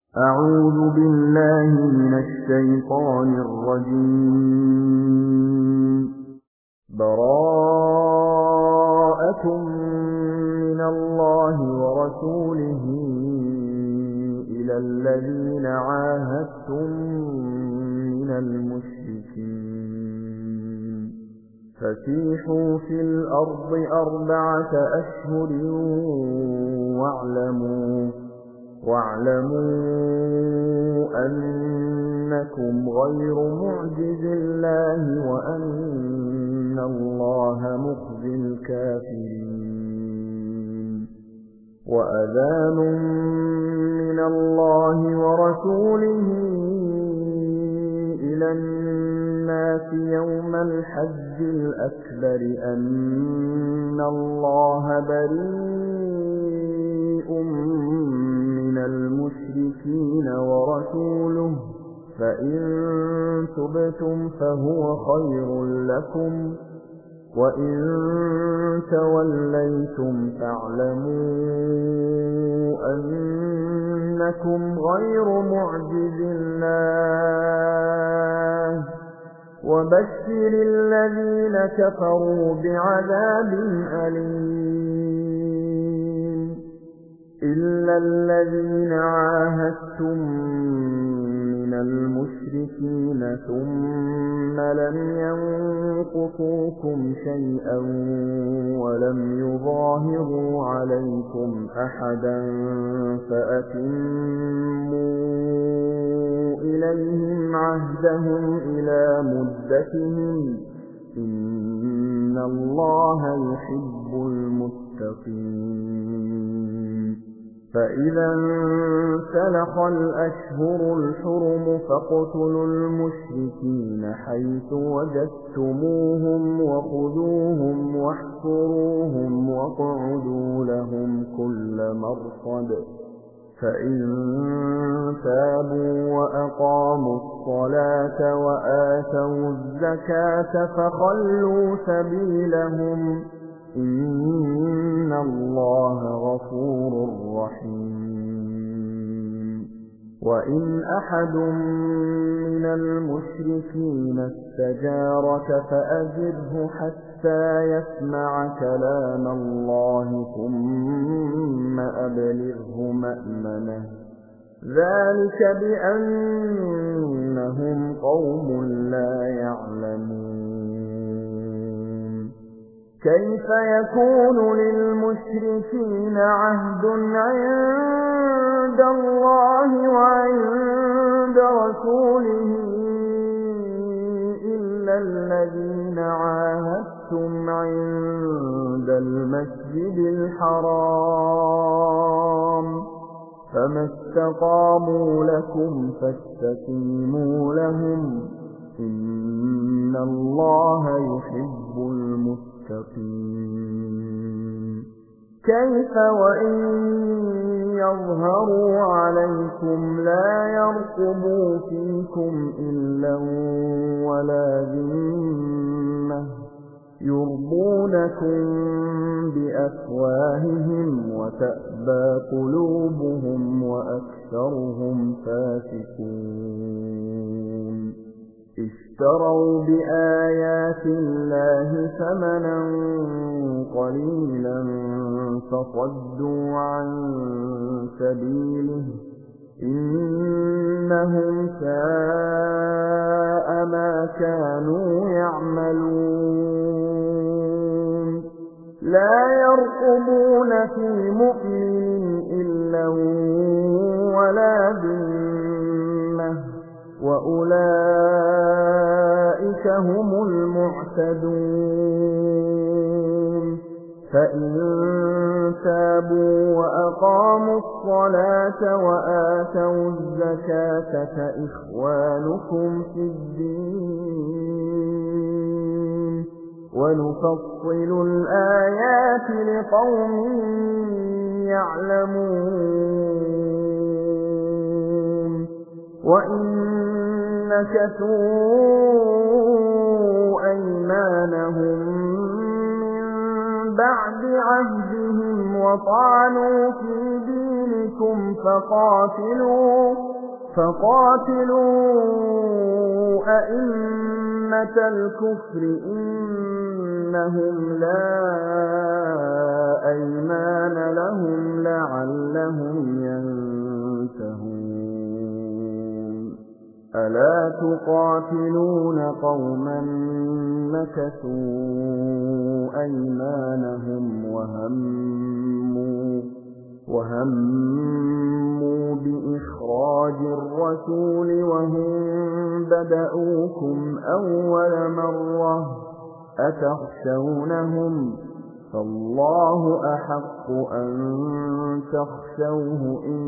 أعوذ بالله من الشيطان الرجيم. براءة من الله ورسوله إلى الذين عاهدتم من المشركين فسيحوا في الأرض 4 أشهر واعلموا أنكم غير معجز الله وأن الله مخزي الكافرين. وأذان من الله ورسوله إلى الناس يوم الحج الأكبر أن الله بريء من المشركين ورسوله فإن تبتم فهو خير لكم وإن توليتم فاعلموا أنكم غير معجز الله وبشر الذين كفروا بعذاب أليم. إلا الذين عاهدتم من المشركين ثم لم ينقصوكم شيئا ولم يظاهروا عليكم أحدا فأتموا إليهم عهدهم إلى مدتهم إن الله يحب المتقين. فإذا انسلخ الأشهر الحرم فاقتلوا المشركين حيث وجدتموهم وخذوهم واحصروهم واقعدوا لهم كل مرصد فإن تابوا وأقاموا الصلاة وآتوا الزكاة فخلوا سبيلهم إن الله غفور رحيم. وإن أحد من المشركين استجارك فأجره حتى يسمع كلام الله ثم أبلغه مأمنه ذلك بأنهم قوم لا يعلمون. كيف يكون للمشركين عهد عند الله وعند رسوله إلا الذين عاهدتم عند المسجد الحرام فما استقاموا لكم فاستقيموا لهم إن الله يحب المتقين. كيف وإن يظهروا عليكم لا يرقبوا فيكم إلا ولا ذمة يرضونكم بأفواههم وتأبى قلوبهم وأكثرهم فاسقون. اشتروا بآيات الله ثمنا قليلا فصدوا عن سبيله إنهم ساء ما كانوا يعملون. لا يرقبون في مؤمن إلا ولا ذمة وأولئك هم المعتدون. فإن تابوا وأقاموا الصلاة وآتوا الزكاة فإخوانكم في الدين ونفصل الآيات لقوم يعلمون. وإن نكثوا أيمانهم بَعْدِ عَهْدِهِمْ وَطَعَنُوا فِي دِينِكُمْ فَقَاتِلُوا أَئِمَّةَ الْكُفْرِ إِنَّهُمْ لَا أَيْمَانَ لَهُمْ لَعَلَّهُمْ يَنْتَهُونَ أَلَا تُقَاتِلُونَ قَوْمًا نَكَثُوا أَيْمَانَهُمْ وَهَمُّوا بِإِخْرَاجِ الرَّسُولِ وَهُمْ بَدَءُوكُمْ أَوَّلَ مَرَّةٍ أَتَخْشَوْنَهُمْ فَاللَّهُ أَحَقُّ أَن تَخْشَوْهُ إِن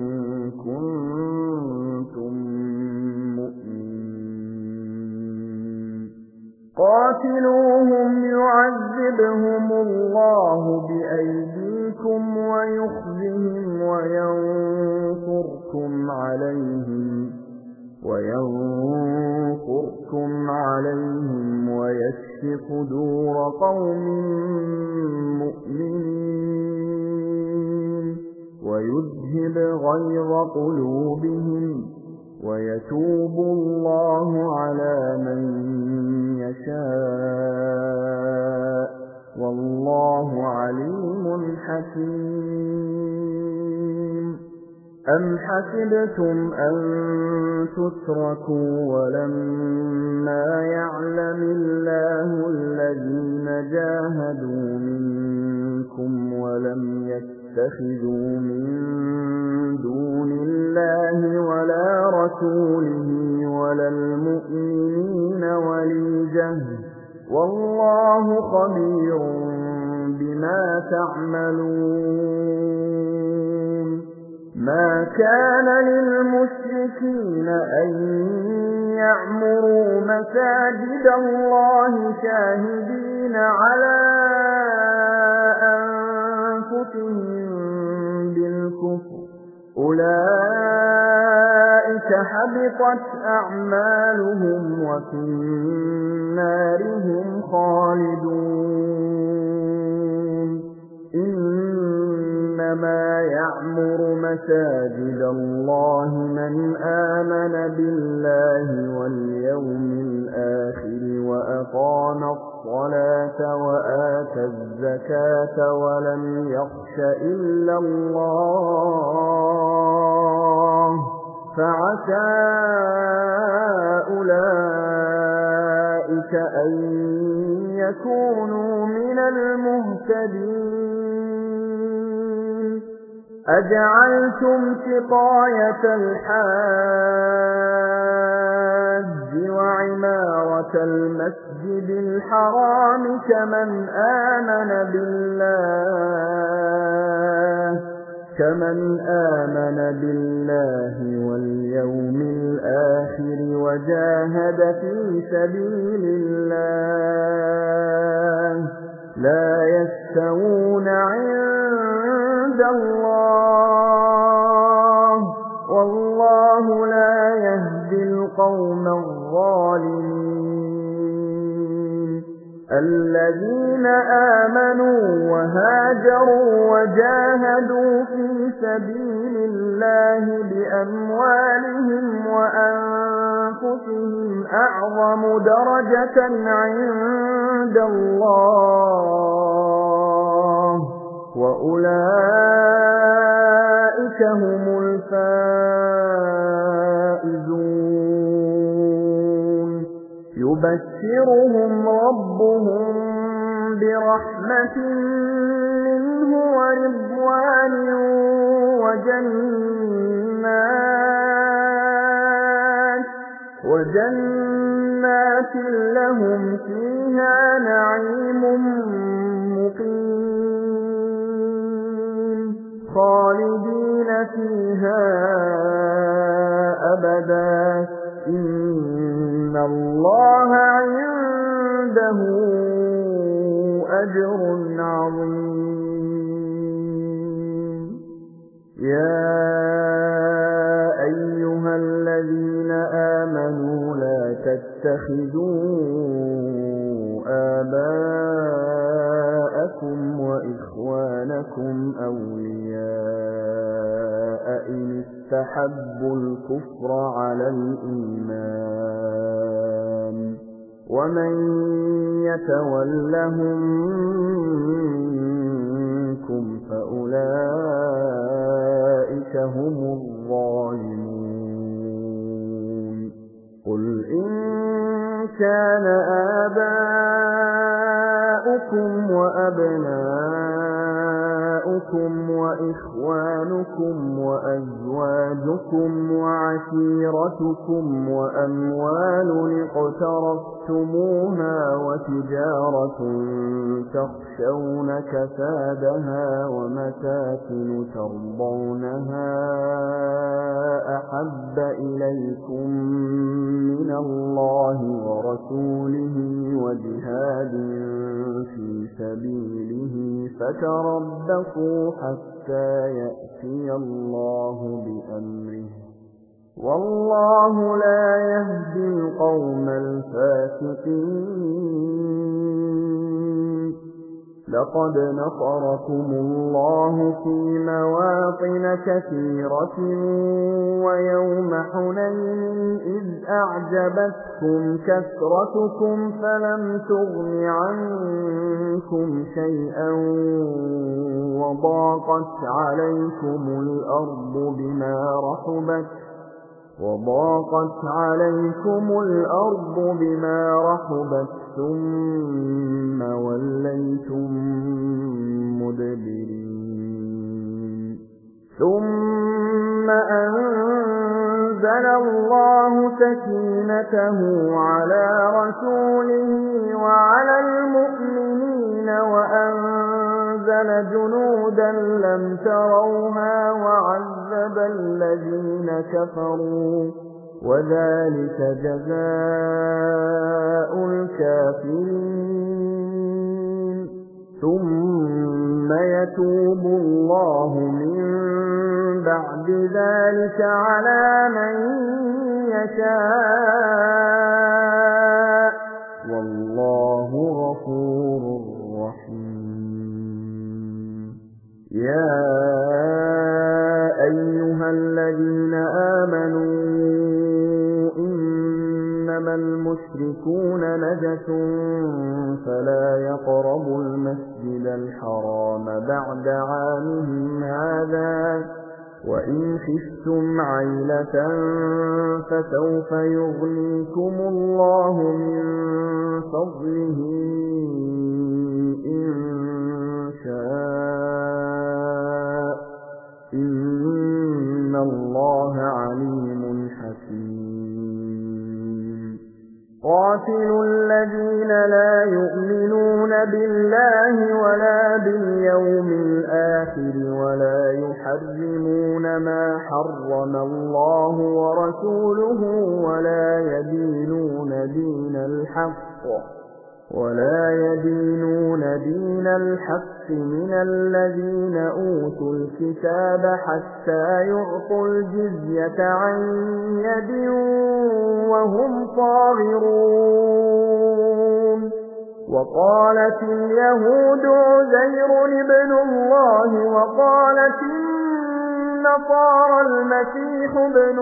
كُنتُم مُّؤْمِنِينَ قَاتِلُوهُمْ يُعَذِّبْهُمُ اللَّهُ بِأَيْدِيكُمْ وَيُخْزِهِمْ وَيَنصُرْكُمْ عَلَيْهِمْ وَيَشْفِ صُدُورَ قَوْمٍ مُّؤْمِنِينَ وَيُذْهِبْ غَيْظَ قُلُوبِهِمْ وَيَتُوبُ اللَّهُ عَلَى مَن يَشَاءُ وَاللَّهُ عَلِيمٌ حَكِيمٌ أَمْ حَسِبْتُمْ أَن تُتْرَكُوا وَلَمَّا يَعْلَمِ اللَّهُ الَّذِينَ جَاهَدُوا مِنكُمْ وَلَمْ يَتَّخِذُوا مِن دُونِ اللَّهِ وَلَا رَسُولِهِ وَلَا الْمُؤْمِنِينَ وَلِيجَةً وَاللَّهُ خَبِيرٌ بِمَا تَعْمَلُونَ مَا كَانَ لِلْمُشْرِكِينَ أَن يَعْمُرُوا مَسَاجِدَ اللَّهِ شَاهِدِينَ عَلَى أَنفُسِهِم بِالْكُفْرِ أُولَئِكَ حَبِطَتْ أَعْمَالُهُمْ وَفِي النَّارِ هُمْ خَالِدُونَ إِنَّمَا يَعْمُرُ مَسَاجِدَ اللَّهِ مَنْ آمَنَ بِاللَّهِ وَالْيَوْمِ الْآخِرِ وَأَقَامَ الصَّلَاةَ وَآتَى الزَّكَاةَ وَلَمْ يَخْشَ إِلَّا اللَّهَ فَعَسَىٰ أُولَئِكَ أَن يَكُونُوا مِنَ الْمُهْتَدِينَ أَجَعَلْتُمْ سِقَايَةَ الْحَاجِّ وَعِمَارَةَ الْمَسْجِدِ الْحَرَامِ كَمَنْ آمَنَ بِاللَّهِ وَالْيَوْمِ الْآخِرِ وَجَاهَدَ فِي سَبِيلِ اللَّهِ لَا يَسْتَوُونَ عِندَ اللَّهِ وَاللَّهُ لَا يَهْدِي الْقَوْمَ الظَّالِمِينَ الَّذِينَ آمَنُوا وَهَاجَرُوا وَجَاهَدُوا فِي سَبِيلِ اللَّهِ بِأَمْوَالِهِمْ وَأَنفُسِهِمْ أَعْظَمُ دَرَجَةً عِندَ اللَّهِ وَأُولَئِكَ هُمُ الْفَائِزُونَ يُبَشِّرُهُمْ رَبُّهُم بِرَحْمَةٍ مِّنْهُ وَرِضْوَانٍ وَجَنَّاتٍ لَّهُمْ فِيهَا نَعِيمٌ مُّقِيمٌ خَالِدِينَ فِيهَا أَبَدًا إِنَّ اللَّهَ عِندَهُ أَجْرٌ عَظِيمٌ يَا أَيُّهَا الَّذِينَ آمَنُوا لَا تَتَّخِذُوا آبَاءَكُمْ آباءكم وإخوانكم أولياء إن استحبوا الكفر على الإيمان ومن يتولهم منكم فأولئك هم الظالمون قل إن كان آباؤكم وأبناؤكم وإخوانكم وأزواجكم وعشيرتكم وأموال اقترفتموها وتجارة تخشون كسادها ومساكن ترضونها أحب إليكم من الله ورسوله وجهاد في سبيله فتربصوا حتى يأتي الله بأمره والله لا يهدي القوم الفاسقين لقد نصركم الله في مواطن كثيرة ويوم حنين إذ أعجبتكم كثرتكم فلم تغن عنكم شيئا وضاقت عليكم الأرض بما رحبت ثم وليتم مدبرين ثم أنزل الله سكينته على رسوله وعلى المؤمنين وأنزل جنودا لم تروها وعذب الذين كفروا وذلك جزاء الكافرين ثم يتوب الله من بعد ذلك على من يشاء والله غفور رحيم يا أيها الذين آمنوا إنما المشركون نجس فلا يقربوا المسجد الحرام بعد عامهم هذا وإن خفتم عيلة فسوف يغنيكم الله من فضله إن شاء إن الله عليم حكيم قاتلوا الذين لا يؤمنون بالله ولا باليوم الآخر ولا يحرمون ما حرم الله ورسوله ولا يدينون دين الحق من الذين أوتوا الكتاب حتى يعطوا الجزية عن يد وهم صاغرون وقالت اليهود عزير ابن الله وقالت النصارى المسيح ابن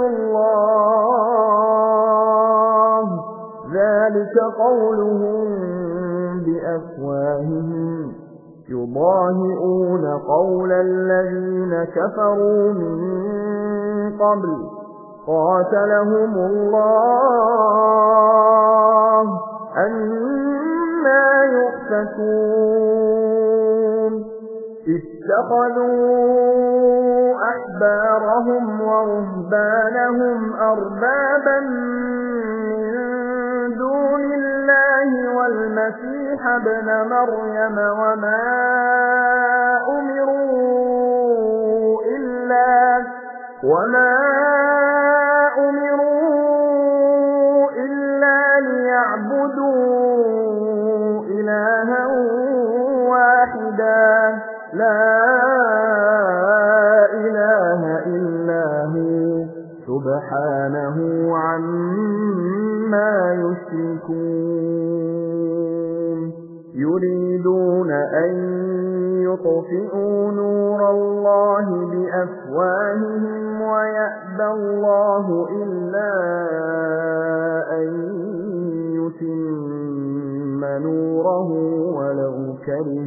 الله ذلك قولهم بأفواههم يضاهئون قول الذين كفروا من قبل قاتلهم الله أنى يؤفكون اتخذوا أحبارهم ورهبانهم أربابا من دون الله والمسيح ابن مريم وما أمروا إلا ليعبدوا إلها واحدا لا إله إلا هو سبحانه عما يشركون يريدون أن يطفئوا نور الله بأفواههم ويأبى الله إلا أن يتم نوره ولو كره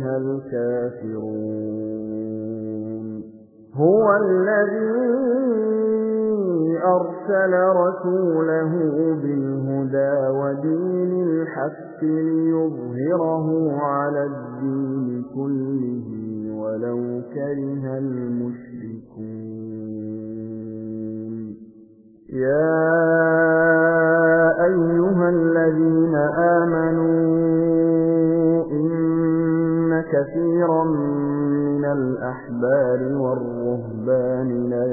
الكافرون هو الذي أرسل رسوله بالهدى ودين الحق ليظهره على الدين كله ولو كره المشركون يا أيها الذين آمنوا إن كثيرا من الأحبار والرهبان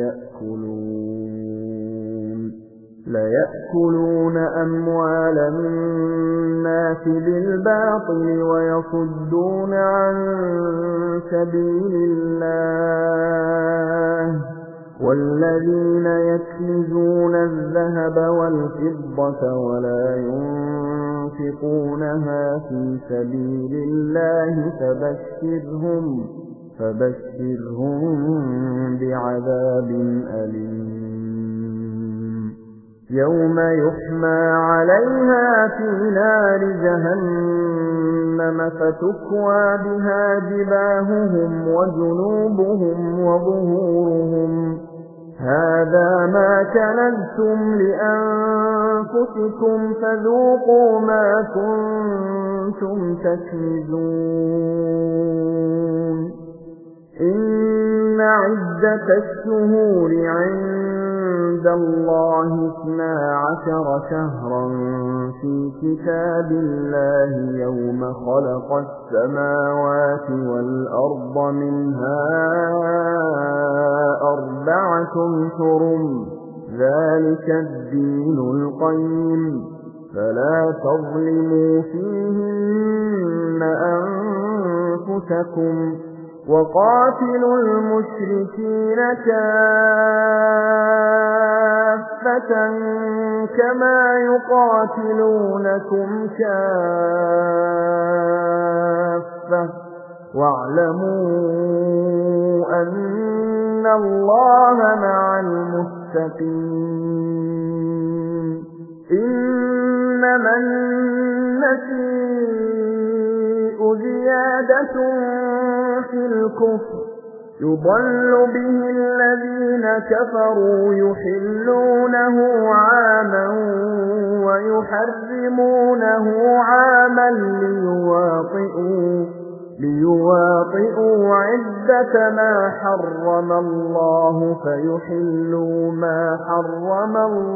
ليأكلون أموال الناس بالباطل ويصدون عن سبيل الله والذين يكنزون الذهب والفضة ولا ينفقونها في سبيل الله فبشرهم بعذاب أليم يوم يحمى عليها في نار جهنم فتكوى بها جباههم وجنوبهم وظهورهم هذا ما كنزتم لأنفسكم فذوقوا ما كنتم تكنزون إن عدة الشهور عند الله 12 شهرا في كتاب الله يوم خلق السماوات والأرض منها 4 حرم ذلك الدين القيم فلا تظلموا فيهن أنفسكم وقاتلوا المشركين كافة كما يقاتلونكم كافة واعلموا أن الله مع المتقين إنما النسيء زيادة في الكفر يضل به الذين كفروا يحلونه عاما ويحرمونه عاما ليواطئوا عدة ما حرم الله فيحلوا ما حرم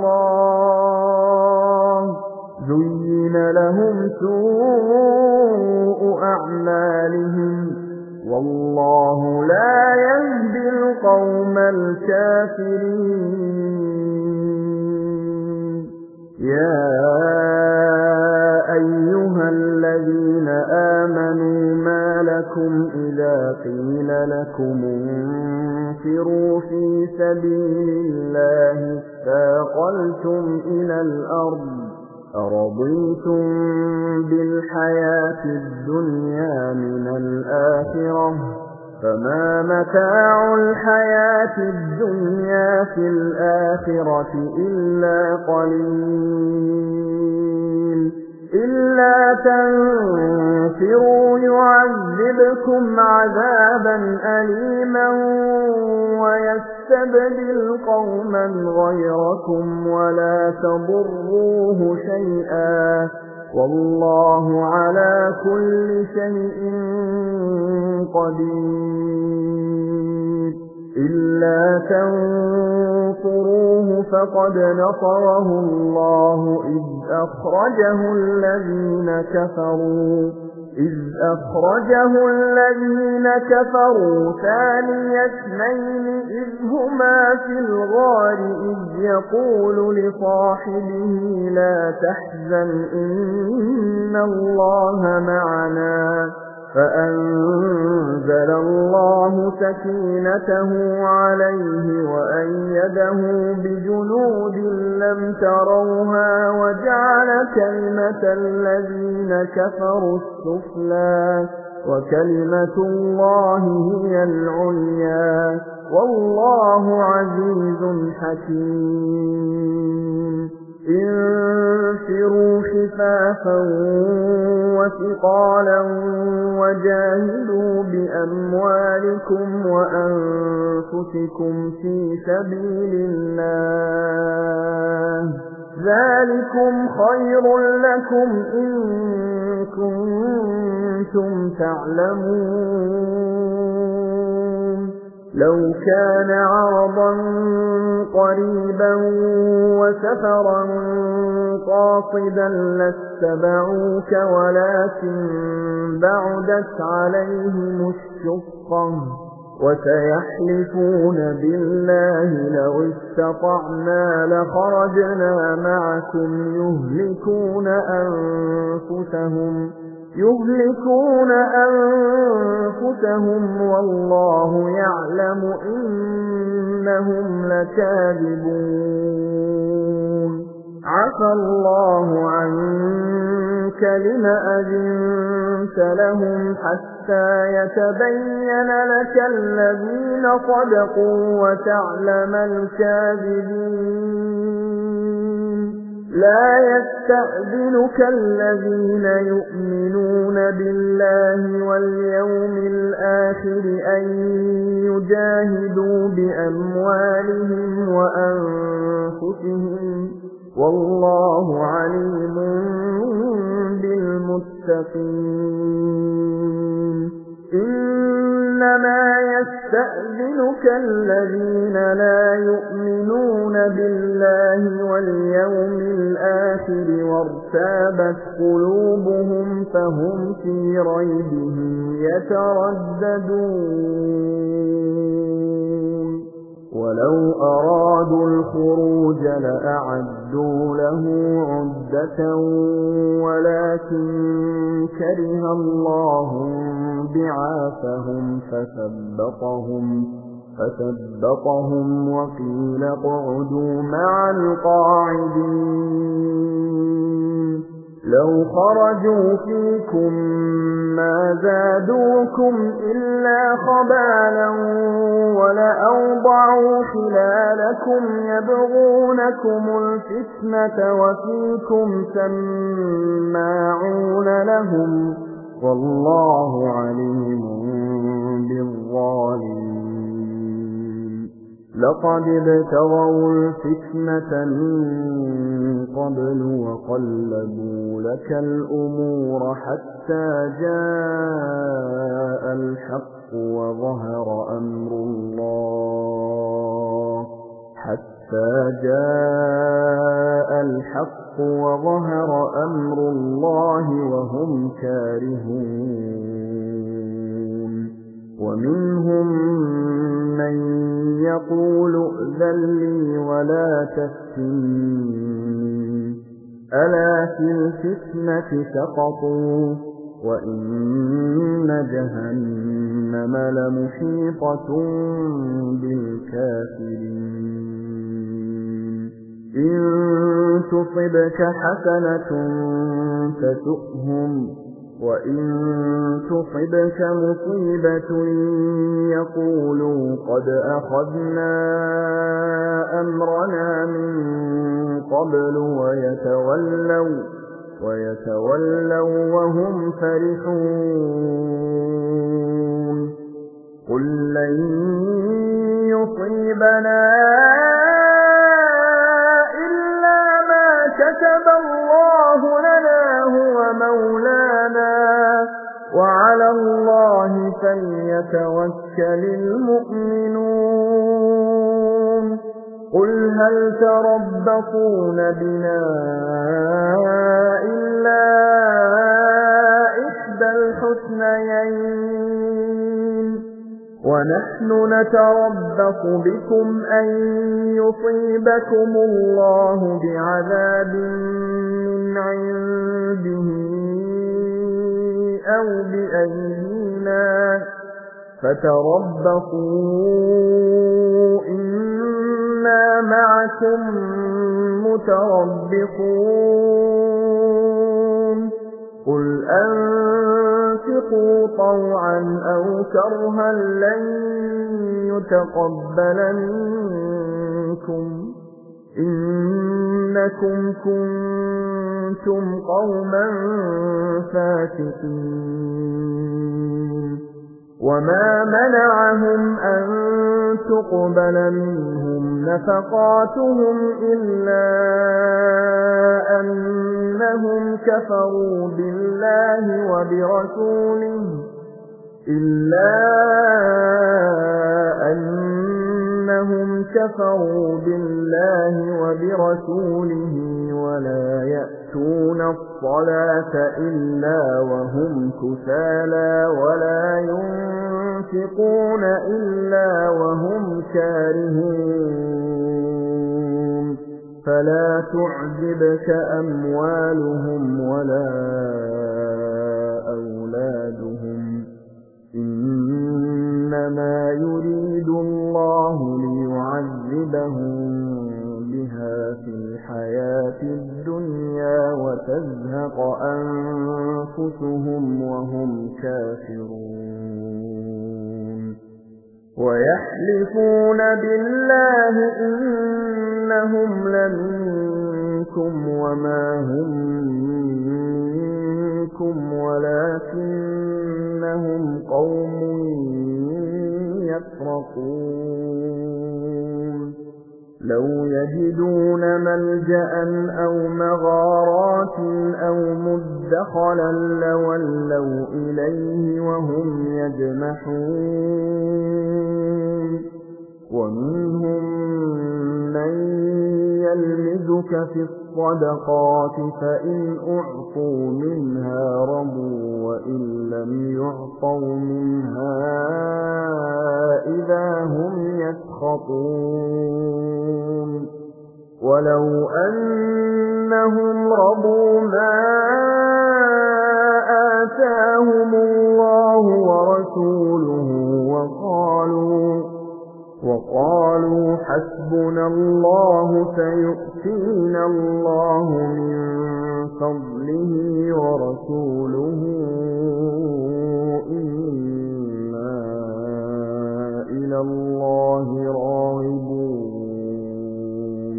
الله زين لهم سوء أعمالهم والله لا يهدي القوم الكافرين يا أيها الذين آمنوا ما لكم إذا قيل لكم انفروا في سبيل الله اثاقلتم إلى الأرض أرضيتم بالحياة الدنيا من الآخرة فما متاع الحياة الدنيا في الآخرة إلا قليل إلا تنفروا يعذبكم عذابا أليما ويستبدل قوما غيركم ولا تضروه شيئا والله على كل شيء قدير إلا تنصروه فقد نصره الله إذ أخرجه الذين كفروا ثاني اثنين إذ هما في الغار إذ يقول لصاحبه لا تحزن إن الله معنا فأنزل الله سكينته عليه وأيده بجنود لم تروها وجعل كلمة الذين كفروا السفلى وكلمة الله هي العليا والله عزيز حكيم انفروا خفافا وثقالا وجاهدوا بأموالكم وأنفسكم في سبيل الله ذلكم خير لكم إن كنتم تعلمون لو كان عرضا قريبا وسفرا قاصدا لاتبعوك ولكن بعدت عليهم الشقة وسيحلفون بالله لو استطعنا لخرجنا معكم يهلكون أنفسهم والله يعلم إنهم لكاذبون عفى الله عنك لم أذنت لهم حتى يتبين لك الذين صدقوا وتعلم الكاذبين لا يستأذنك الذين يؤمنون بالله واليوم الآخر أن يجاهدوا بأموالهم وأنفسهم والله عليم بالمتقين إنما يستأذنك الذين لا يؤمنون بالله واليوم الآخر وارتابت قلوبهم فهم في ريبهم يترددون ولو أرادوا الخروج لأعدوا له عدة ولكن كره الله بعاثهم فثبطهم وقيل اقعدوا مع القاعدين لو خرجوا فيكم ما زادوكم إلا خبالا ولأوضعوا خلالكم يبغونكم الفتنة وفيكم سماعون لهم والله عليم بالظالمين لقد ابتغوا الفتنة من قبل وقلبوا لك الأمور حتى جاء الحق وظهر أمر الله وهم كارهون ومنهم من يقول ائذن لي ولا تفتني ألا في الفتنة سقطوا وإن جهنم لمحيطة بالكافرين إن تصبك حسنة تسؤهم وإن تصبك مصيبة يقولوا قد أخذنا أمرنا من قبل ويتولوا وهم فرحون قل لن يصيبنا إلا ما كتب الله لنا هو مولانا وعلى الله فليتوكل المؤمنون قل هل تربصون بنا إلا إحدى الحسنيين ونحن نتربص بكم أن يصيبكم الله بعذاب من عنده أو بأيدينا فتربصوا إنا معكم متربصون قل أنفقوا طوعا أو كرها لن يتقبل منكم إنكم كنتم قوما فاسقين وما منعهم أن تقبل منهم نفقاتهم إلا أنهم كفروا بالله وبرسوله ولا يأتون الصلاة إلا وهم كسالى ولا ينفقون إلا وهم كارهون فلا تعجبك أموالهم ولا أولادهم إنما يريد الله ليعذبهم بها في الحياة الدنيا وتزهق أنفسهم وهم كافرون ويحلفون بالله إنهم لمنكم وما هم منكم ولكنهم قوم يفرقون لو يجدون ملجأ أو مغارات أو مدخلا لولوا إليه وهم يجمحون ومنهم من يلمزك في الصدقات فإن أعطوا منها رضوا وإن لم يعطوا منها إذا هم يسخطون ولو أنهم رضوا ما آتاهم الله ورسوله وقالوا حسبنا الله سيؤتينا الله من فضله ورسوله إنا إلى الله راغبون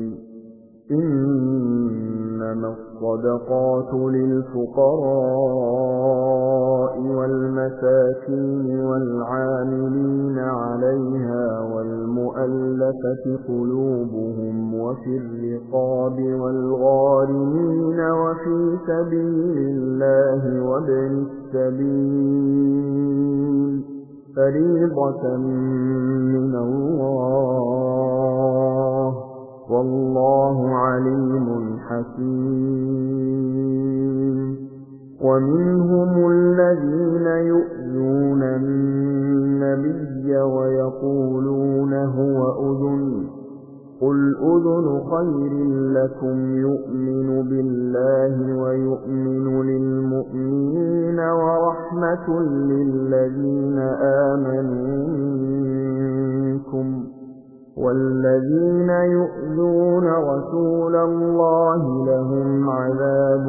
إنما الصدقات للفقراء والمساكين والعاملين عليها والمؤلفة قلوبهم وفي الرقاب والغارمين وفي سبيل الله وابن السبيل فريضة من الله والله عليم حكيم ومنهم الذين يؤذون النبي ويقولون هو أذن قل أذن خير لكم يؤمن بالله ويؤمن للمؤمنين ورحمة للذين آمنوا منكم والذين يؤذون رسول الله لهم عذاب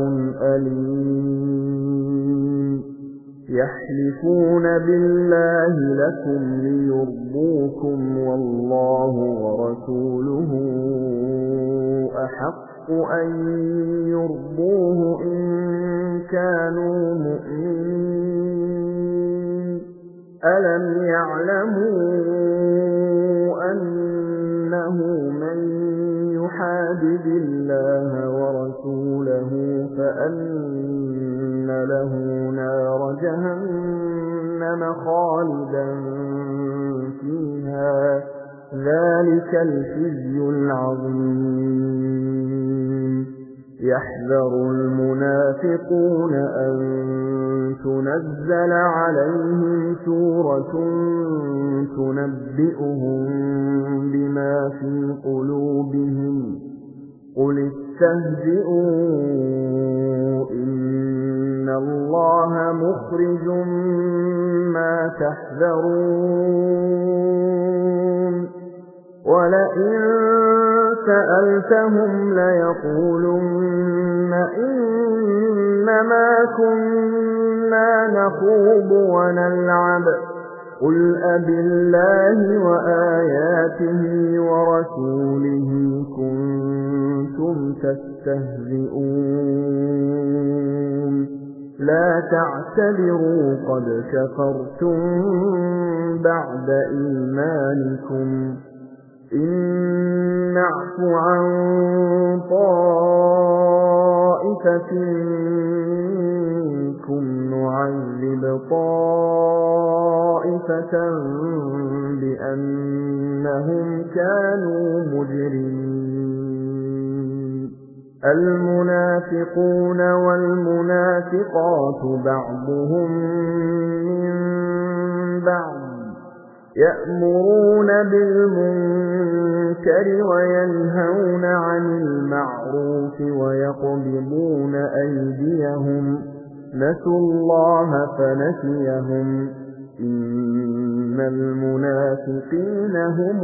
أليم يحلفون بالله لكم ليرضوكم والله ورسوله أحق أن يرضوه إن كانوا مؤمنين ألم يعلموا أنه من يحادد الله ورسوله فأن له نار جهنم خالدا فيها ذلك الخزي العظيم يحذر المنافقون أن تنزل عليهم سورة تنبئهم بما في قلوبهم قل استهزئوا إن إِنَّ اللَّهَ مُخْرِجٌ مَا تَحْذَرُونَ وَلَئِن سَأَلْتَهُمْ لَيَقُولُنَّ إِنَّمَا كُنَّا نَخُوضُ وَنَلْعَبُ قُلْ أَبِاللَّهِ وَآيَاتِهِ وَرَسُولِهِ كُنتُمْ تَسْتَهْزِئُونَ لَا تَعْتَذِرُوا قَدْ كَفَرْتُمْ بَعْدَ إِيمَانِكُمْ إِن نَّعْفُ عَن طَائِفَةٍ مِّنكُمْ نُعَذِّبْ طَائِفَةً بِأَنَّهُمْ كَانُوا مُجْرِمِينَ الْمُنَافِقُونَ وَالْمُنَافِقَاتُ بَعْضُهُم مِّن بَعْضٍ يَأْمُرُونَ بِالْمُنكَرِ وَيَنْهَوْنَ عَنِ الْمَعْرُوفِ وَيَقْبِضُونَ أَيْدِيَهُمْ نَسُوا اللَّهَ فَنَسِيَهُمْ إِنَّ الْمُنَافِقِينَ هُمُ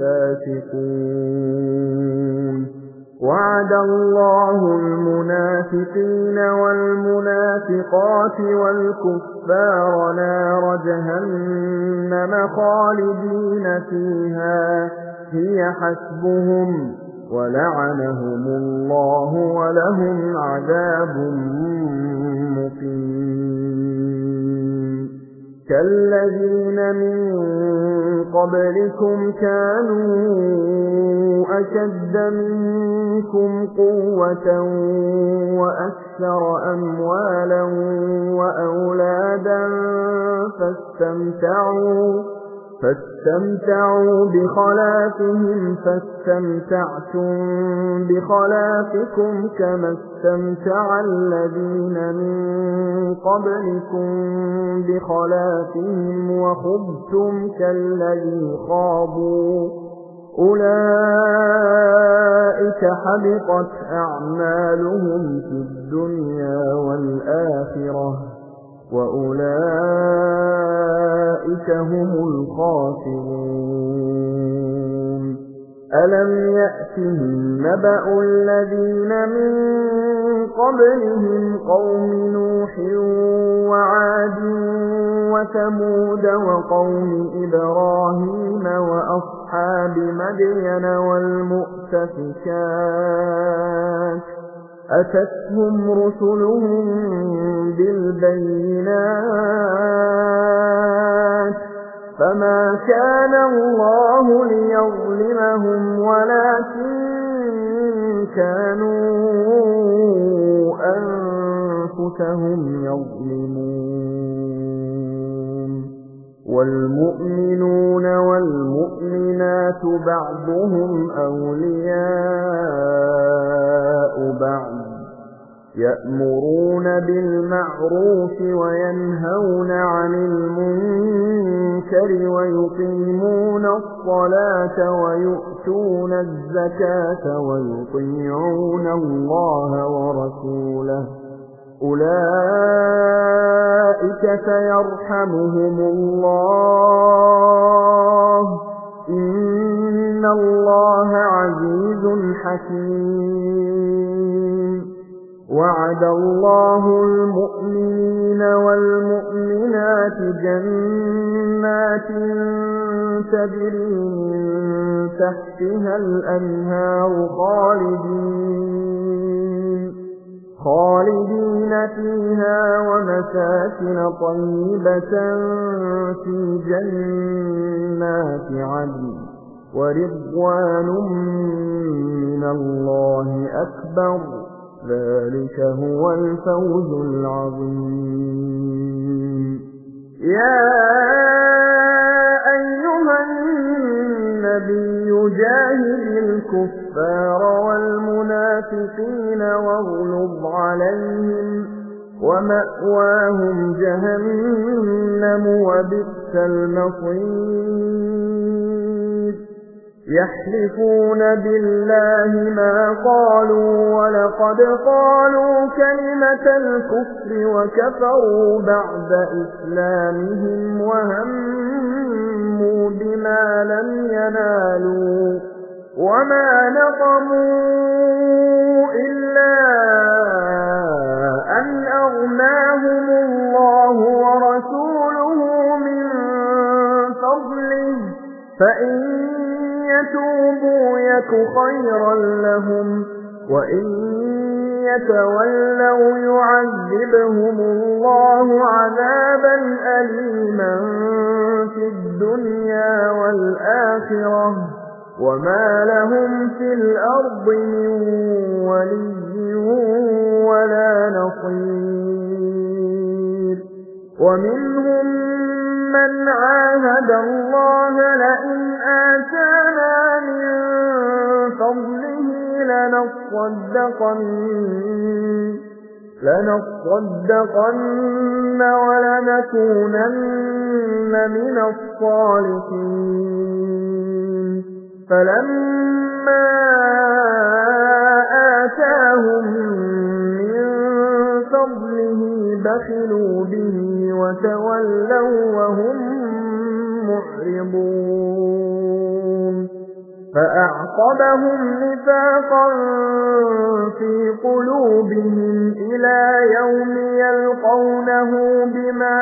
الْفَاسِقُونَ وَعَدَ اللَّهُ الْمُنَافِقِينَ وَالْمُنَافِقَاتِ وَالْكُفَّارَ نَارَ جَهَنَّمَ خَالِدِينَ فِيهَا هِيَ حَسْبُهُمْ وَلَعَنَهُمُ اللَّهُ وَلَهُمْ عَذَابٌ مُّقِيمٌ كَالَّذِينَ مِن قَبْلِكُمْ كَانُوا أَشَدَّ مِنكُمْ قُوَّةً وَأَكْثَرَ أَمْوَالًا وَأَوْلَادًا فاستمتعوا بخلاقهم فاستمتعتم بخلاقكم كما استمتع الذين من قبلكم بخلاقهم وخضتم كالذي خاضوا أولئك حبطت أعمالهم في الدنيا والآخرة وأولئك هم الخاسرون ألم يأتهم نبأ الذين من قبلهم قوم نوح وعاد وثمود وقوم إبراهيم وأصحاب مدين والمؤتفكات أتتهم رسلهم بالبينات فما كان الله ليظلمهم ولكن كانوا أنفسهم يظلمون والمؤمنون والمؤمنات بعضهم أولياء بعض يأمرون بالمعروف وينهون عن المنكر ويقيمون الصلاة ويؤتون الزكاة ويطيعون الله ورسوله أولئك سيرحمهم الله إن الله عزيز حكيم وعد الله المؤمنين والمؤمنات جنات تجري من تحتها الأنهار خالدين فيها ومساكن طيبة في جنات عدن ورضوان من الله أكبر ذلك هو الفوز العظيم يا أيها النبي جاهد الكفار والمنافقين واغلظ عليهم ومأواهم جهنم وبئس المصير يحلفون بالله ما قالوا ولقد قالوا كلمة الكفر وكفروا بعد إسلامهم وهموا بما لم ينالوا وما نقموا إلا أن أغناهم الله ورسوله من فضله فإن يتوبوا يك خيرا لهم وإن يتولوا يعذبهم الله عذابا أليما في الدنيا والآخرة وما لهم في الأرض من ولي ولا نصير ومنهم من عاهد الله لئن آتانا من فضله لنصدقن ولنكونن من الصالحين فلما آتاهم من فضله بخلوا به وتولوا وهم معرضون فأعقبهم نفاقا في قلوبهم إلى يوم يلقونه بما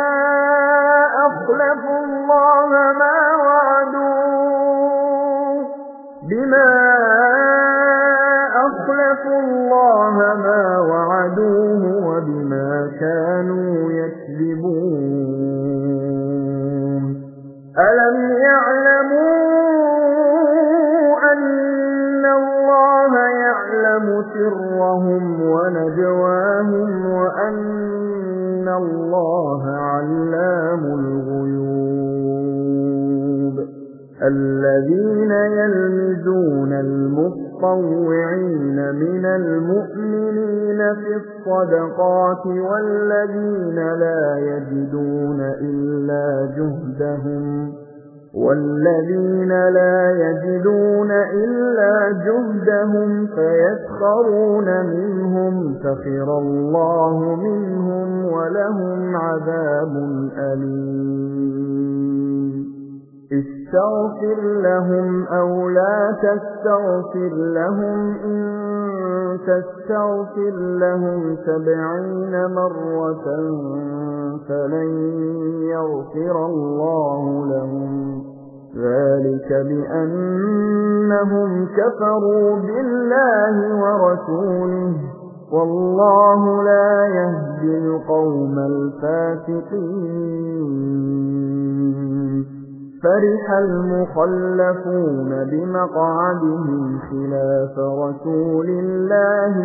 أخلفوا الله ما وعدوه وبما كانوا يكذبون ألم يعلموا أن الله يعلم سرهم ونجواهم وأن الله علام الغيوب الذين يلمزون المطوعين من المؤمنين في الصدقات والذين لا يجدون إلا جهدهم فيسخرون منهم سخر الله منهم ولهم عذاب أليم استغفر لهم أو لا تستغفر لهم إن تستغفر لهم 70 مرة فلن يغفر الله لهم ذلك بأنهم كفروا بالله ورسوله والله لا يهدي القوم الفاسقين فرح المخلفون بمقعدهم خلاف رسول الله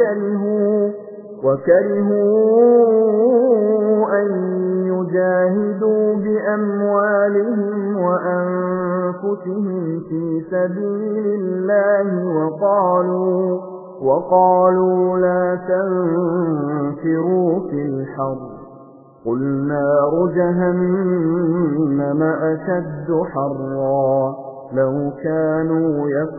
وكرهوا أن يجاهدوا بأموالهم وأنفسهم في سبيل الله وقالوا لا تنفروا في الحرب قل نار جهنم أشد حرا لو كانوا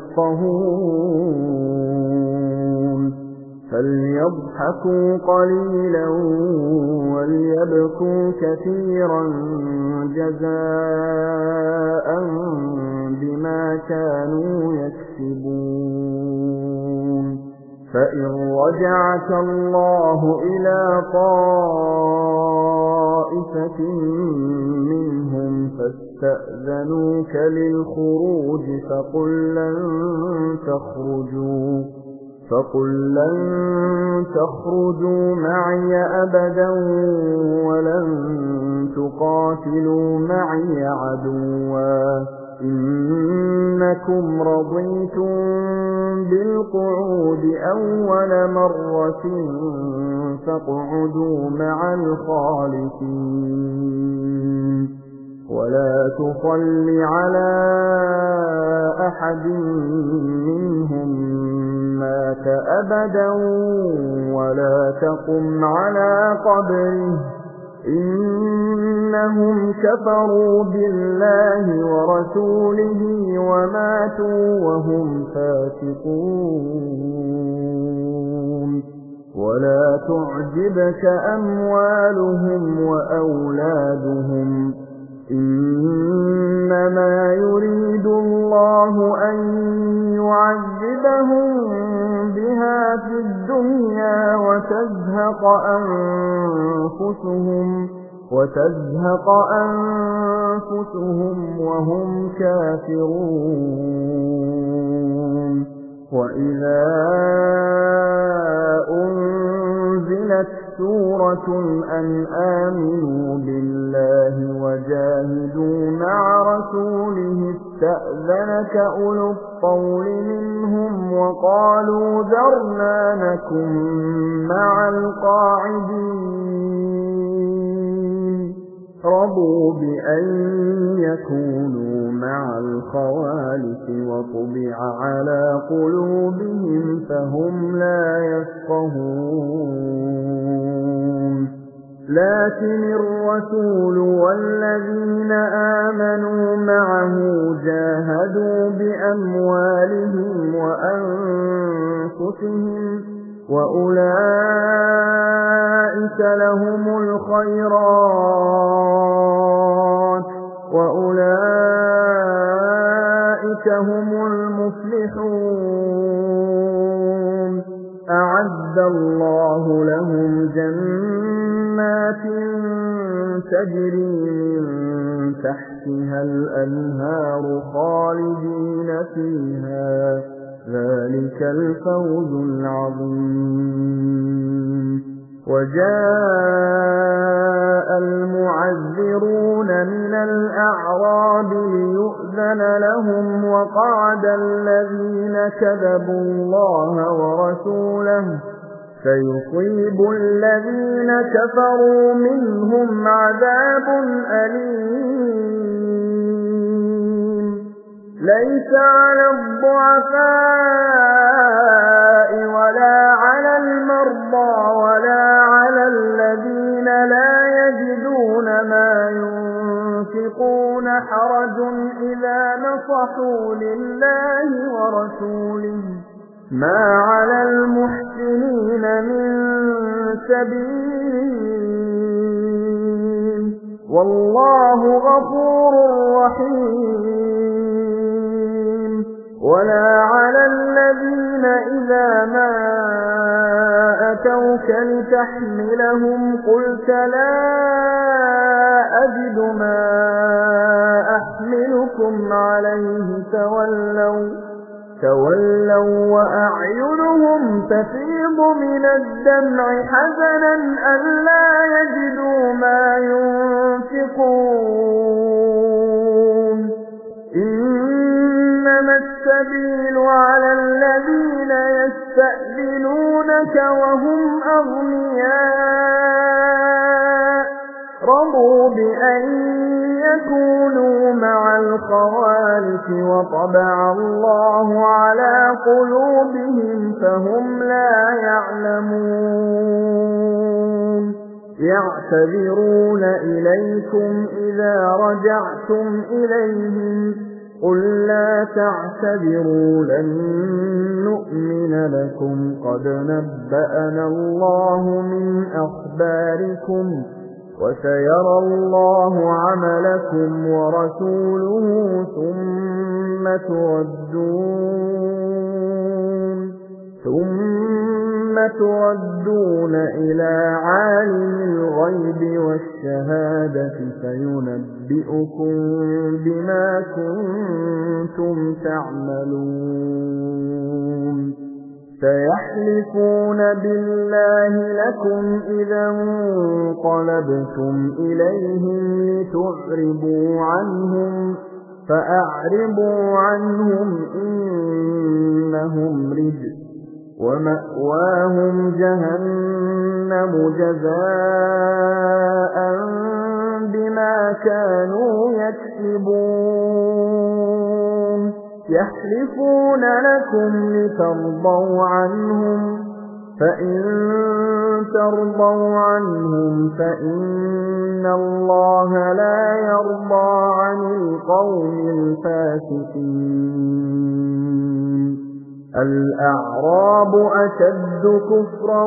يفقهون فليضحكوا قليلا وليبكوا كثيرا جزاء بما كانوا يكسبون فإن رجعك الله إلى طائفة منهم فاستأذنوك للخروج فقل لن تخرجوا معي أبدا ولن تقاتلوا معي عدوا إنكم رضيتم بالقعود أول مرة فاقعدوا مع الخالفين ولا تصل على أحد منهم مات أبدا ولا تقم على قبره إنهم كفروا بالله ورسوله وماتوا وهم فاسقون ولا تعجبك أموالهم وأولادهم إنما يريد الله أن يعذبهم بها في الدنيا وتزهق أنفسهم وهم كافرون وإذا أنزلت سورة أن آمنوا بالله وجاهدوا مع رسوله استأذنك أولو الطول منهم وقالوا ذرنا نكن مع القاعدين رضوا بأن يكونوا مع الخوالف وطبع على قلوبهم فهم لا يفقهون لكن الرسول والذين آمنوا معه جاهدوا بأموالهم وأنفسهم وأولئك لهم الخيرات وأولئك هم المفلحون أعد الله لهم جنات تجري من تحتها الأنهار خالدين فيها ذلك الفوز العظيم وجاء المعذرون من الأعراب ليؤذن لهم وقعد الذين كذبوا الله ورسوله سيصيب الذين كفروا منهم عذاب أليم ليس على الضعفاء ولا على المرضى ولا على الذين لا يجدون ما ينفقون حرج إذا نصحوا لله ورسوله ما على المحسنين من سبيل والله غفور رحيم ولا على الذين إذا ما أتوك لتحملهم قلت لا أجد ما أحملكم عليه تولوا وأعينهم تفيض من الدمع حزنا ألا يجدوا ما ينفقون إنما السبيل على الذين يستأذنونك وهم أغنياء رضوا بأن يكونوا مع الخوالف وطبع الله على قلوبهم فهم لا يعلمون يعتذرون إليكم إذا رجعتم إليهم قل لا تعتذروا لن نؤمن لكم قد نبأنا الله من أخباركم وسيرى الله عملكم ورسوله ثم تردون إلى عالم الغيب والشهادة فينبئكم بما كنتم تعملون سيحلفون بالله لكم إذا انقلبتم إليهم لتعرضوا عنهم فأعرضوا عنهم إنهم رجس ومأواهم جهنم جزاء بما كانوا يكسبون يحلفون لكم لترضوا عنهم فإن ترضوا عنهم فإن الله لا يرضى عن القوم الفاسقين الأعراب أشد كفرا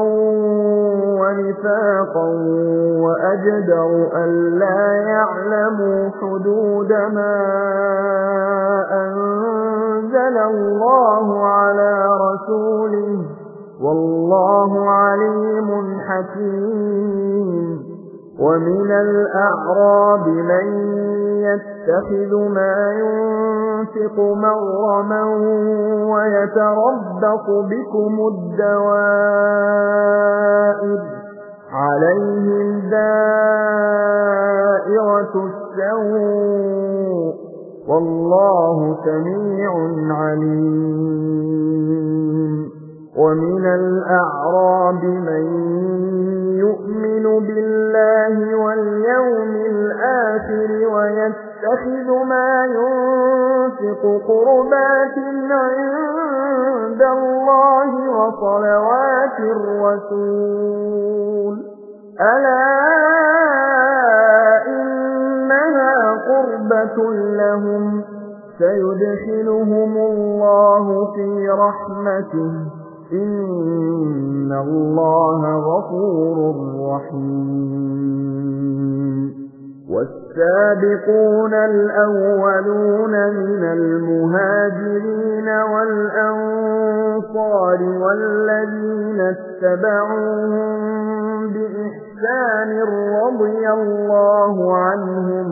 ونفاقا وأجدر ألا يعلموا حدود ما أنزل الله على رسوله والله عليم حكيم ومن الأعراب من يتخذ ما ينفق مغرما ويتربص بكم الدوائر عليهم دائرة السوء والله سميع عليم ومن الأعراب من يؤمن بالله واليوم الآخر ويتخذ ما ينفق قربات عند الله وصلوات الرسول ألا إنها قربة لهم سيدخلهم الله في رحمته إن الله غفور رحيم والسابقون الأولون من المهاجرين والأنصار والذين اتبعوهم بإحسان رضي الله عنهم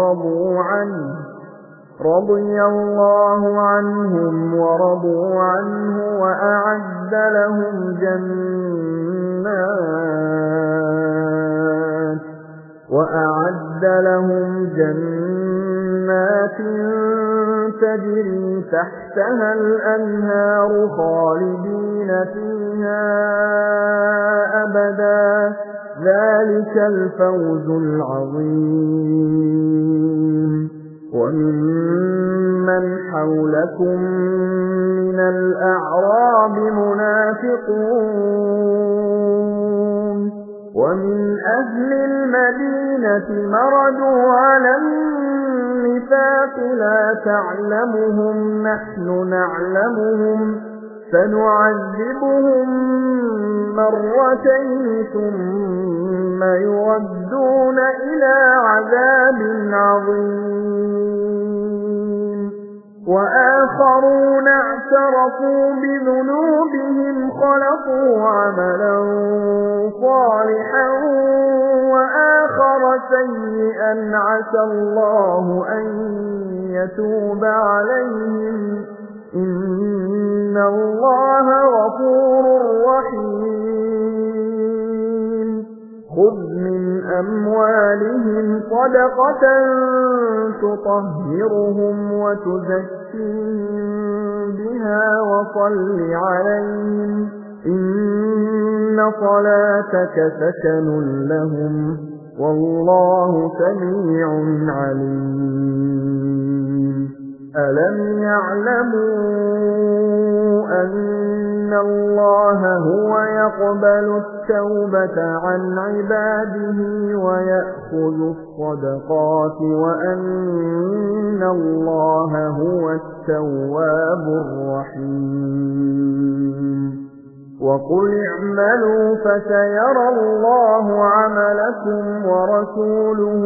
ورضوا عنه وأعد لهم جنات تجري تحتها الأنهار خالدين فيها أبدا ذلك الفوز العظيم وممن حولكم من الأعراب منافقون ومن أهل المدينة مردوا على النفاق لا تعلمهم نحن نعلمهم سنعذبهم مرتين ثم يردون إلى عذاب عظيم وآخرون اعترفوا بذنوبهم خلقوا عملا صالحا وآخر سيئا عسى الله أن يتوب عليهم إن الله غفور رحيم خذ من أموالهم صدقة تطهرهم وتزكيهم بها وصل عليهم إن صلاتك سكن لهم والله سميع عليم ألم يعلموا أن الله هو يقبل التوبة عن عباده ويأخذ الصدقات وأن الله هو التواب الرحيم وقل اعملوا فسيرى الله عملكم ورسوله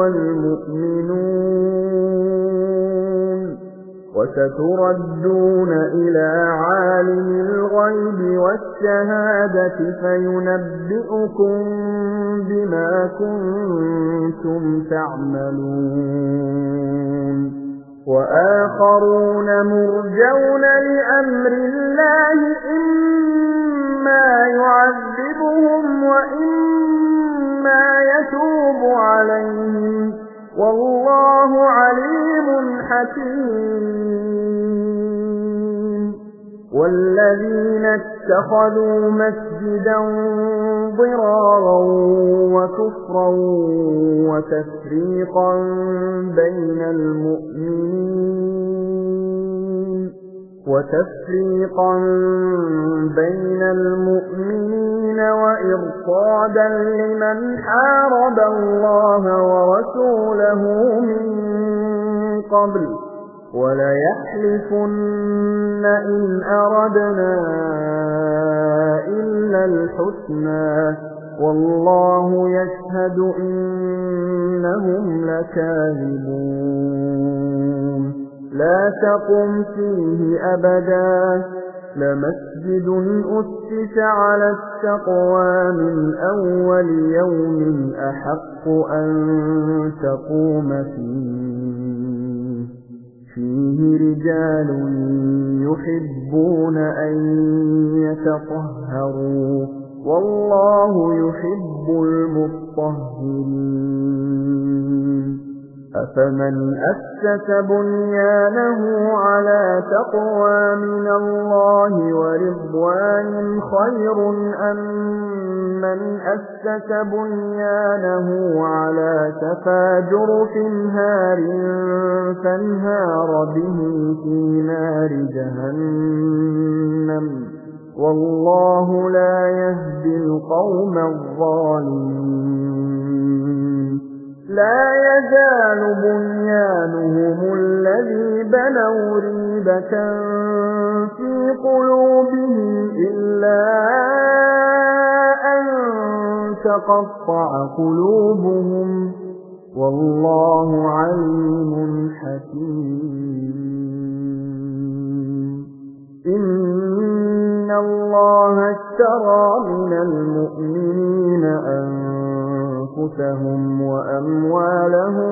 والمؤمنون وستردون إلى عالم الغيب والشهادة فينبئكم بما كنتم تعملون وآخرون مرجون لأمر الله إما يعذبهم وإما يتوب عليهم والله عليم حكيم والذين اتخذوا مسجدا ضرارا وكفرا وتفريقا بين المؤمنين وتفريقا بين المؤمنين وإرصادا لمن حارب الله ورسوله من قبل وليحلفن إن أردنا إلا الحسنى والله يشهد إنهم لكاذبون لا تقم فيه أبدا لمسجد أسس على التقوى من أول يوم أحق أن تقوم فيه رجال يحبون أن يتطهروا والله يحب المطهرين أفمن أسس بنيانه على تقوى من الله ورضوان خير أم من أسس بنيانه على شفا جرف هار فانهار به في نار جهنم والله لا يهدي القوم الظالمين لا يزال بنيانهم الذي بنوا ريبة في قلوبهم إلا أن تقطع قلوبهم والله عليم حكيم إن الله اشترى من المؤمنين أنفسهم وأموالهم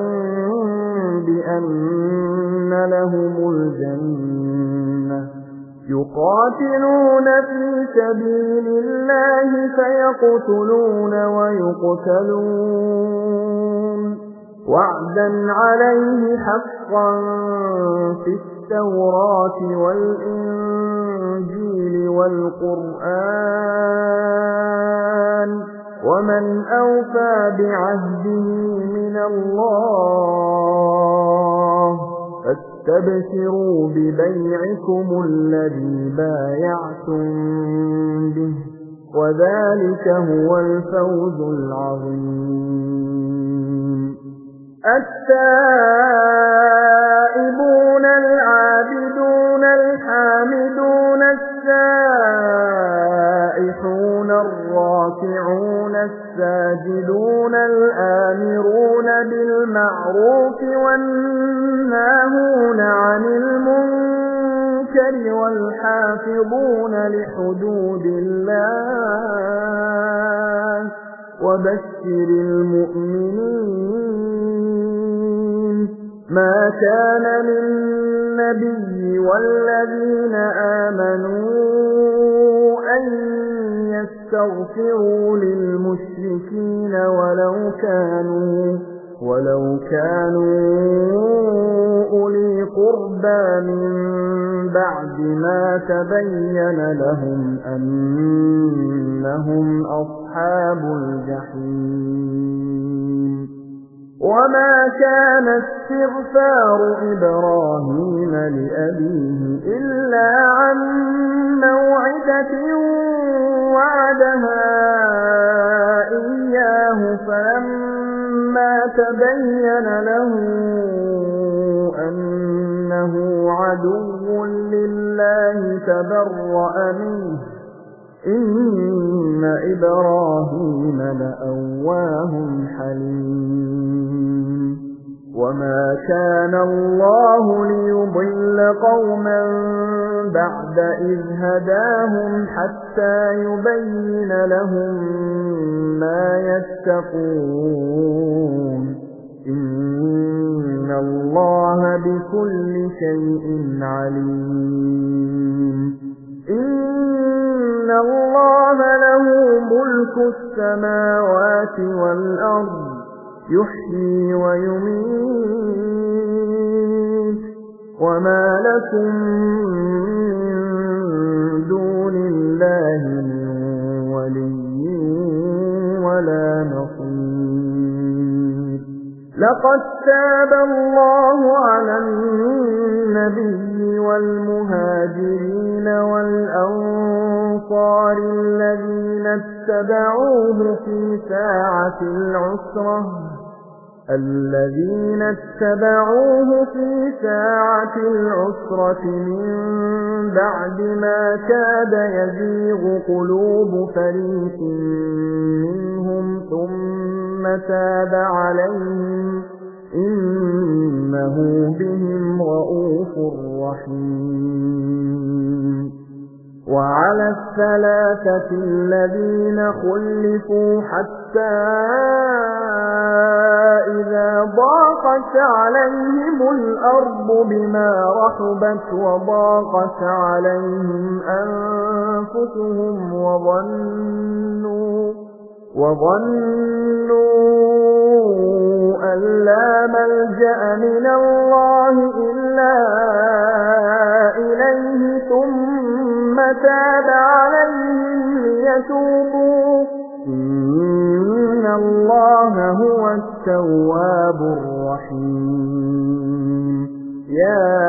بأن لهم الجنة يقاتلون في سبيل الله فيقتلون ويقتلون وعدا عليه حقا في التوراة والإنجيل والقرآن ومن أوفى بعهده من الله فاستبشروا ببيعكم الذي بايعتم به وذلك هو الفوز العظيم التائبون العابدون الحامدون السائحون الراكعون الساجدون الآمرون بالمعروف والناهون عن المنكر والحافظون لحدود الله وبشر المؤمنين ما كان للنبي والذين آمنوا أن يستغفروا للمشركين ولو كانوا أولي قربى من بعد ما تبين لهم أنهم أصحاب الجحيم وما كان استغفار إبراهيم لأبيه إلا عن موعدة وعدها إياه فلما تبين له أنه عدو لله تبرأ منه إن إبراهيم لأواه حليم وما كان الله ليضل قوما بعد إذ هداهم حتى يبين لهم ما يتقون إن الله بكل شيء عليم إن الله له ملك السماوات والأرض يحيي ويميت وما لكم من دون الله من ولي ولا نصير لقد تاب الله على النبي النبي والمهاجرين والأنصار الذين اتبعوه في ساعة العسرة من بعد ما كاد يزيغ قلوب فريق منهم ثم تاب عليهم إنه بهم رءوف رحيم وعلى الثلاثة الذين خلفوا حتى إذا ضاقت عليهم الأرض بما رحبت وضاقت عليهم أنفسهم وظنوا أن لا ملجأ من الله إلا إليه ثم تاب عليهم ليتوبوا إن الله هو التواب الرحيم يا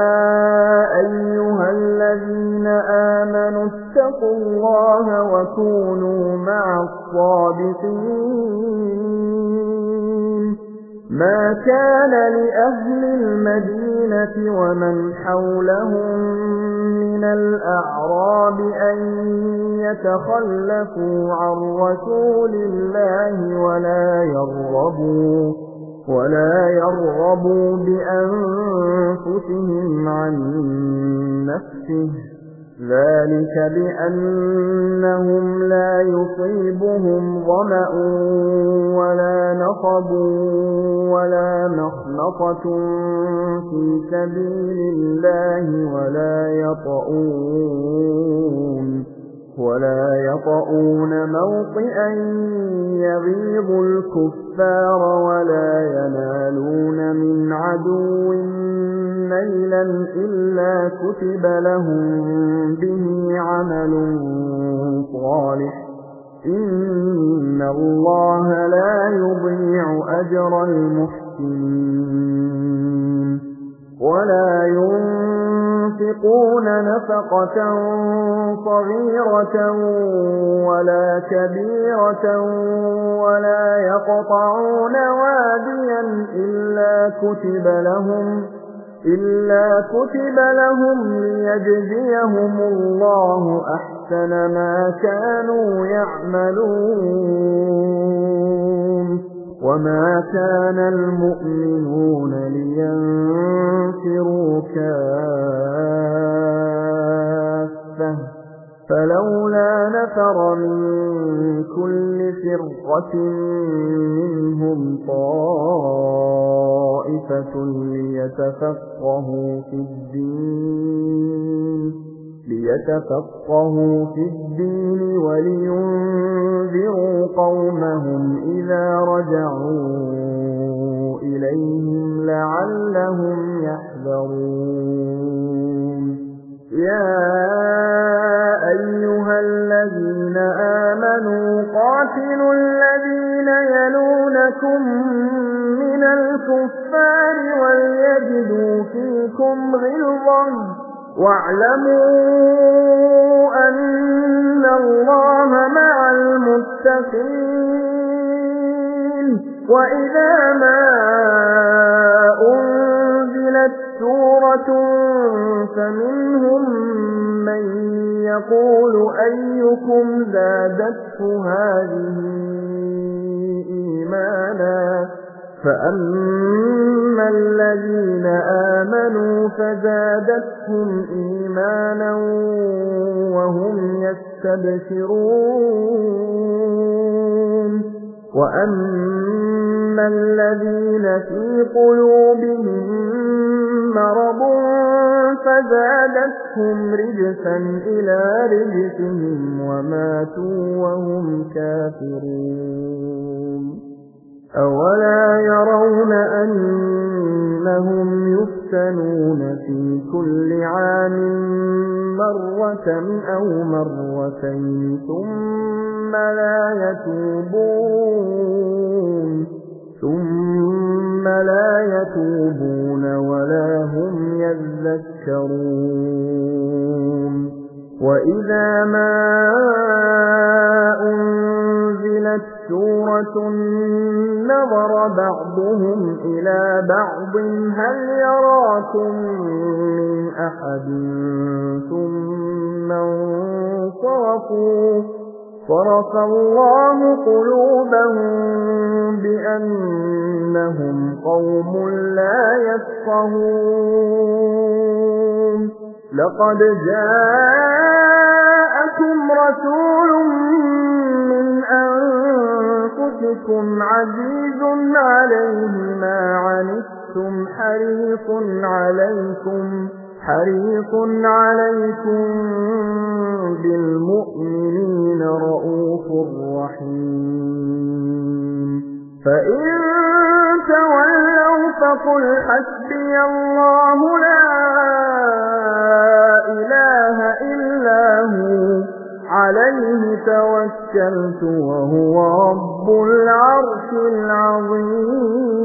أيها الذين آمنوا اتقوا الله وكونوا مع الصادقين ما كان لأهل المدينة ومن حولهم من الأعراب أن يتخلفوا عن رسول الله ولا يرغبوا بأنفسهم عن نفسه ذلك بأنهم لا يصيبهم ظمأ ولا نصب ولا مخنصة في سبيل الله ولا يطؤون موطئا يغيظ الكفار ولا ينالون من عدو نيلا إلا كتب لهم به عمل صالح إن الله لا يضيع أجر المحسنين ولا ينفقون نفقة صغيرة ولا كبيرة ولا يقطعون واديا إلا كتب لهم ليجزيهم الله أحسن ما كانوا يعملون وما كان المؤمنون لينفروا كافة فلولا نفر من كل فرقة منهم طائفة ليتفقهوا في الدين ولينذروا قومهم إذا رجعوا إليهم لعلهم يحذرون يا أيها الذين آمنوا قاتلوا الذين يلونكم من الكفار وليجدوا فيكم غلظة واعلموا أن الله مع المتقين وإذا ما أنزلت سورة فمنهم من يقول أيكم زادته هذه إيمانا فأما الذين آمنوا فزادتهم إيمانا وهم يستبشرون وأما الذين في قلوبهم مرض فزادتهم رجسا إلى رجسهم وماتوا وهم كافرون أولا يرون أنهم يفتنون في كل عام مرة أو مرتين ثم لا يتوبون ثُمَّ لَا يَتُوبُونَ وَلَا هُمْ يَذَّكَّرُونَ وَإِذَا مَا أُنْزِلَتْ سُورَةٌ نَظَرَ بَعْضُهُمْ إِلَى بَعْضٍ هَلْ يَرَاكُمْ مِنْ أَحَدٍ ثُمَّ انصَرَفُوا صَرَفَ اللَّهُ قُلُوبَهُم بِأَنَّهُمْ قَوْمٌ لَّا يَفْقَهُونَ لَقَدْ جَاءَكُمْ رَسُولٌ مِّنْ أَنفُسِكُمْ عَزِيزٌ عَلَيْهِ مَا عَنِتُّمْ حريص عليكم بالمؤمنين رؤوف رحيم فإن تولوا فقل حسبي الله لا إله إلا هو عليه توكلت وهو رب العرش العظيم